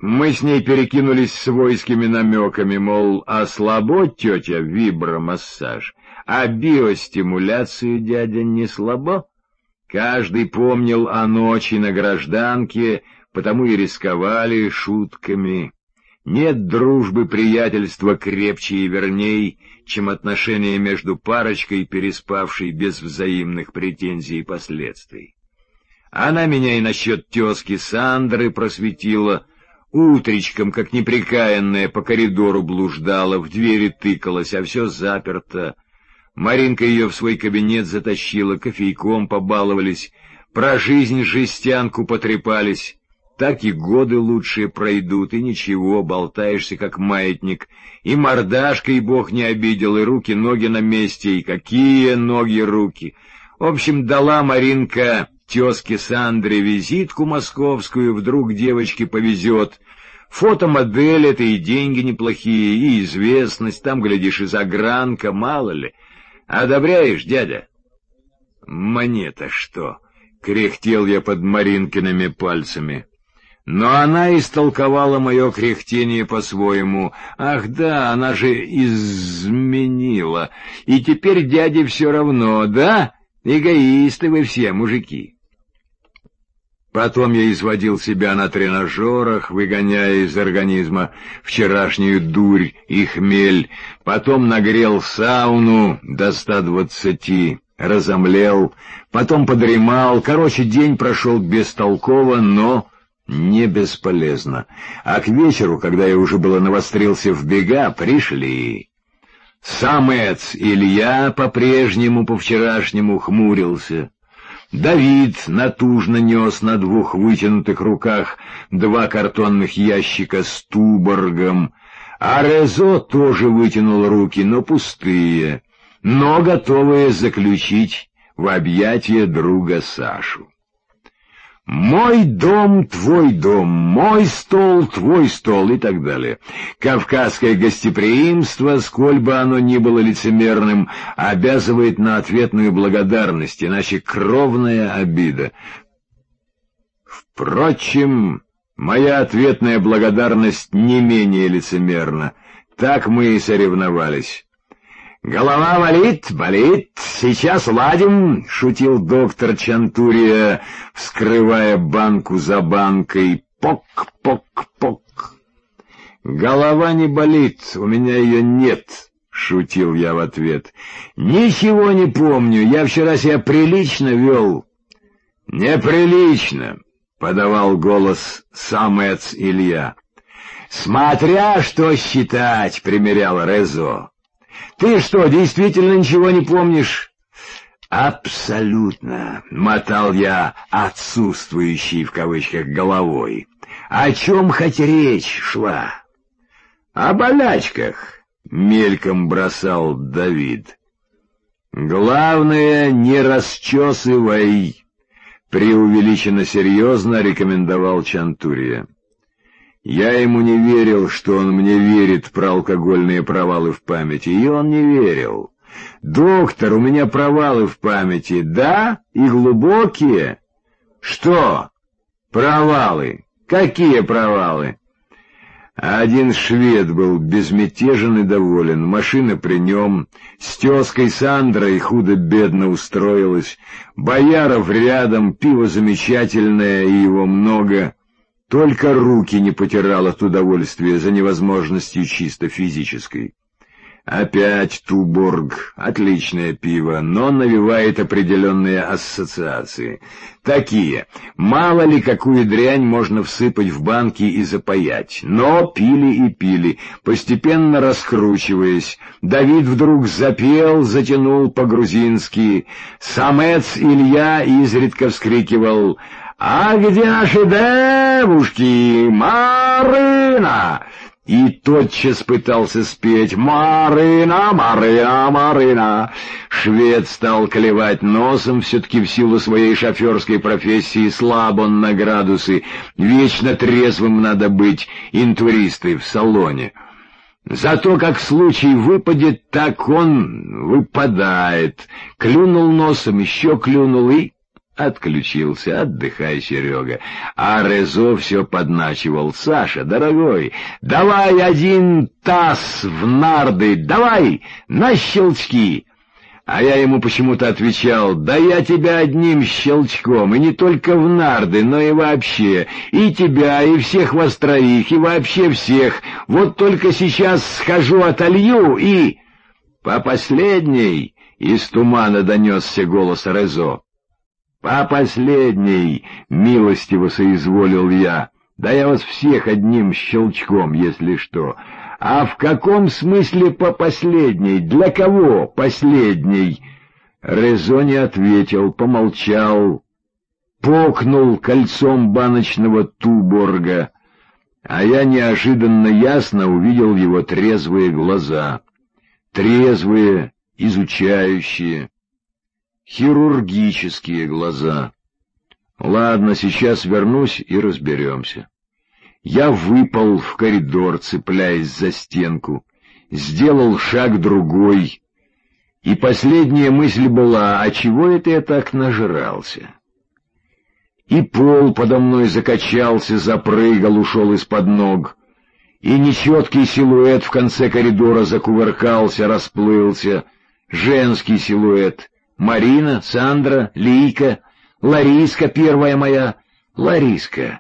Мы с ней перекинулись свойскими намеками, мол, а слабо, тетя, вибромассаж, а биостимуляцию, дядя, не слабо? Каждый помнил о ночи на гражданке, потому и рисковали шутками. Нет дружбы, приятельства крепче и верней, чем отношения между парочкой, переспавшей без взаимных претензий и последствий. Она меня и насчет тезки Сандры просветила. Утречком, как непрекаянная, по коридору блуждала, в двери тыкалась, а все заперто. Маринка ее в свой кабинет затащила, кофейком побаловались, про жизнь жестянку потрепались. Так и годы лучшие пройдут, и ничего, болтаешься как маятник, и мордашкой бог не обидел, и руки-ноги на месте, и какие ноги-руки. В общем, дала Маринка тезке Сандре визитку московскую, вдруг девочке повезет. Фотомодель — это и деньги неплохие, и известность, там, глядишь, и загранка, мало ли. Одобряешь, дядя? Мне-то что? — кряхтел я под Маринкиными пальцами. Но она истолковала мое кряхтение по-своему. Ах да, она же изменила. И теперь дяде все равно, да? Эгоисты вы все, мужики. Потом я изводил себя на тренажерах, выгоняя из организма вчерашнюю дурь и хмель. Потом нагрел сауну до 120, разомлел. Потом подремал. Короче, день прошел бестолково, но не бесполезно. А к вечеру, когда я уже было навострился в бега, пришли. Самец Илья по-прежнему, по-вчерашнему хмурился. Давид натужно нес на двух вытянутых руках 2 картонных ящика с туборгом, а Резо тоже вытянул руки, но пустые, но готовые заключить в объятия друга Сашу. «Мой дом, твой дом, мой стол, твой стол» и так далее. Кавказское гостеприимство, сколь бы оно ни было лицемерным, обязывает на ответную благодарность, иначе кровная обида. Впрочем, моя ответная благодарность не менее лицемерна. Так мы и соревновались. «Голова болит, болит, сейчас ладим», — шутил доктор Чантурия, вскрывая банку за банкой. Пок-пок-пок. «Голова не болит, у меня ее нет», — шутил я в ответ. «Ничего не помню, я вчера себя прилично вел». «Неприлично», — подавал голос самец Илья. «Смотря что считать», — примерял Резо. «Ты что, действительно ничего не помнишь?» «Абсолютно», — мотал я отсутствующей в кавычках головой. «О чем хоть речь шла?» «О болячках», — мельком бросал Давид. «Главное, не расчесывай», — преувеличенно серьезно рекомендовал Чантурия. Я ему не верил, что он мне верит про алкогольные провалы в памяти, и он не верил. «Доктор, у меня провалы в памяти, да? И глубокие?» «Что? Провалы? Какие провалы?» Один швед был безмятежен и доволен, машина при нем, с тезкой Сандрой худо-бедно устроилась, Бояров рядом, пиво замечательное и его много. Только руки не потирал от удовольствия за невозможностью чисто физической. Опять Туборг, отличное пиво, но навевает определенные ассоциации. Такие: мало ли какую дрянь можно всыпать в банки и запаять. Но пили и пили, постепенно раскручиваясь. Давид вдруг запел, затянул по-грузински. Самец Илья изредка вскрикивал: «А где наши девушки? Марина!» И тотчас пытался спеть «Марина, Марина, Марина». Швед стал клевать носом, все-таки в силу своей шоферской профессии слаб он на градусы, вечно трезвым надо быть, интуристы в салоне. Зато как случай выпадет, так он выпадает. Клюнул носом, еще клюнул и Отключился, отдыхай, Серега. А Резо все подначивал: «Саша, дорогой, давай один таз в нарды, давай, на щелчки!» А я ему почему-то отвечал: «Да я тебя одним щелчком, и не только в нарды, но и вообще, и тебя, и всех вас троих, и вообще всех. Вот только сейчас схожу, отолью, и...» «По последней!» — из тумана донесся голос Резо. «По последней!» — милостиво соизволил я. «Да я вас всех одним щелчком, если что». «А в каком смысле по последней? Для кого последней?» Резо не ответил, помолчал, покнул кольцом баночного Туборга, а я неожиданно ясно увидел его трезвые глаза. Трезвые, изучающие, хирургические глаза. Ладно, сейчас вернусь и разберемся. Я выпал в коридор, цепляясь за стенку, сделал шаг другой, и последняя мысль была: а чего это я так нажрался? И пол подо мной закачался, запрыгал, ушел из-под ног, и нечеткий силуэт в конце коридора закувыркался, расплылся, женский силуэт. Марина, Сандра, Лийка, Лариска первая моя, Лариска.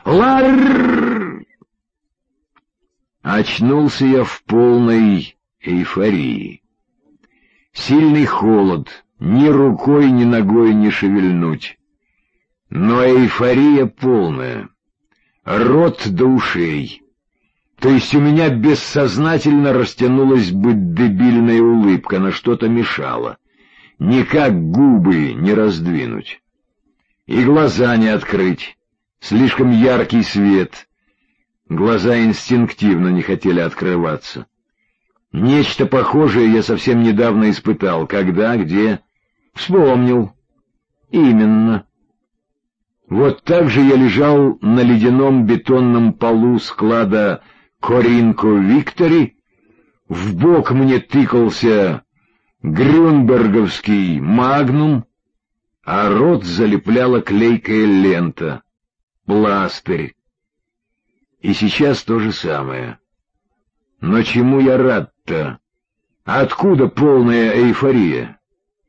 Очнулся я в полной эйфории. Сильный холод, ни рукой, ни ногой не шевельнуть. Но эйфория полная, рот до ушей. То есть у меня бессознательно растянулась бы дебильная улыбка, на что-то мешала. Никак губы не раздвинуть. И глаза не открыть. Слишком яркий свет. Глаза инстинктивно не хотели открываться. Нечто похожее я совсем недавно испытал. Когда, где? Вспомнил. Именно. Вот так же я лежал на ледяном бетонном полу склада Коринко Виктори. В бок мне тыкался грюнберговский магнум, а рот залепляла клейкая лента, пластырь. И сейчас то же самое. Но чему я рад-то? Откуда полная эйфория?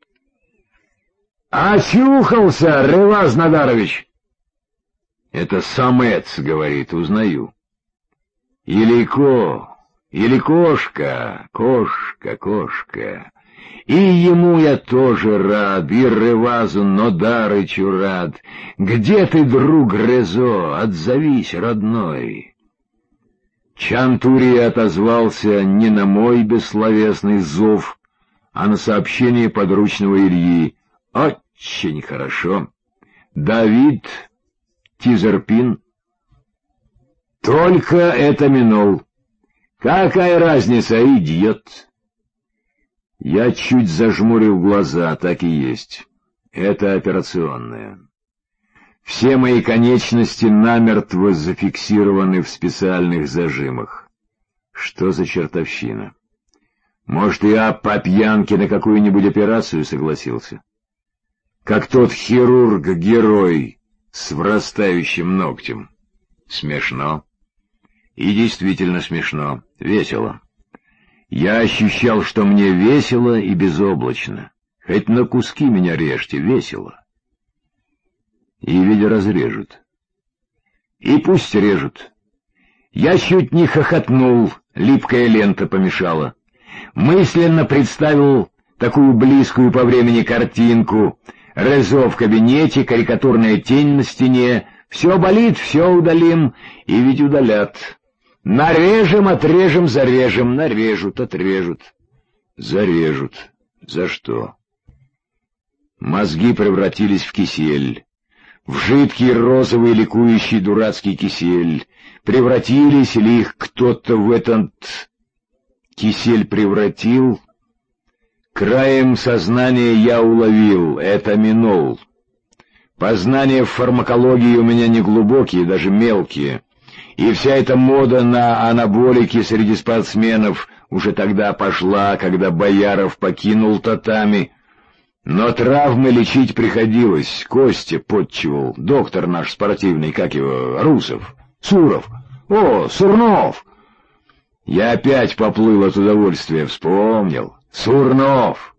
«Очухался, Реваз Надарович!» Это самец говорит, узнаю. Илико, или кошка, кошка. И ему я тоже рад, и Ревазу Нодарычу рад. Где ты, друг Резо? Отзовись, родной. Чантурия отозвался не на мой бессловесный зов, а на сообщение подручного Ильи. Очень хорошо. Давид Тизерпин. Только это минул. Какая разница, идиот? Я чуть зажмурил глаза, так и есть. Это операционная. Все мои конечности намертво зафиксированы в специальных зажимах. Что за чертовщина? Может, я по пьянке на какую-нибудь операцию согласился? Как тот хирург-герой с врастающим ногтем. Смешно. И действительно смешно. Весело. Я ощущал, что мне весело и безоблачно. Хоть на куски меня режьте, весело. И ведь разрежут. И пусть режут. Я чуть не хохотнул, липкая лента помешала. Мысленно представил такую близкую по времени картинку. Резо в кабинете, карикатурная тень на стене. Все болит, все удалим, и ведь удалят. Нарежем, отрежем, зарежем, нарежут, отрежут. Зарежут. За что? Мозги превратились в кисель. В жидкий розовый ликующий дурацкий кисель. Превратились ли их кто-то в этот кисель превратил? Краем сознания я уловил — это минол. Познания в фармакологии у меня не глубокие, даже мелкие. И вся эта мода на анаболики среди спортсменов уже тогда пошла, когда Бояров покинул татами. Но травмы лечить приходилось, Костя подчевал, доктор наш спортивный, как его, Русов, Суров, Сурнов. Я опять поплыл от удовольствия, вспомнил, Сурнов.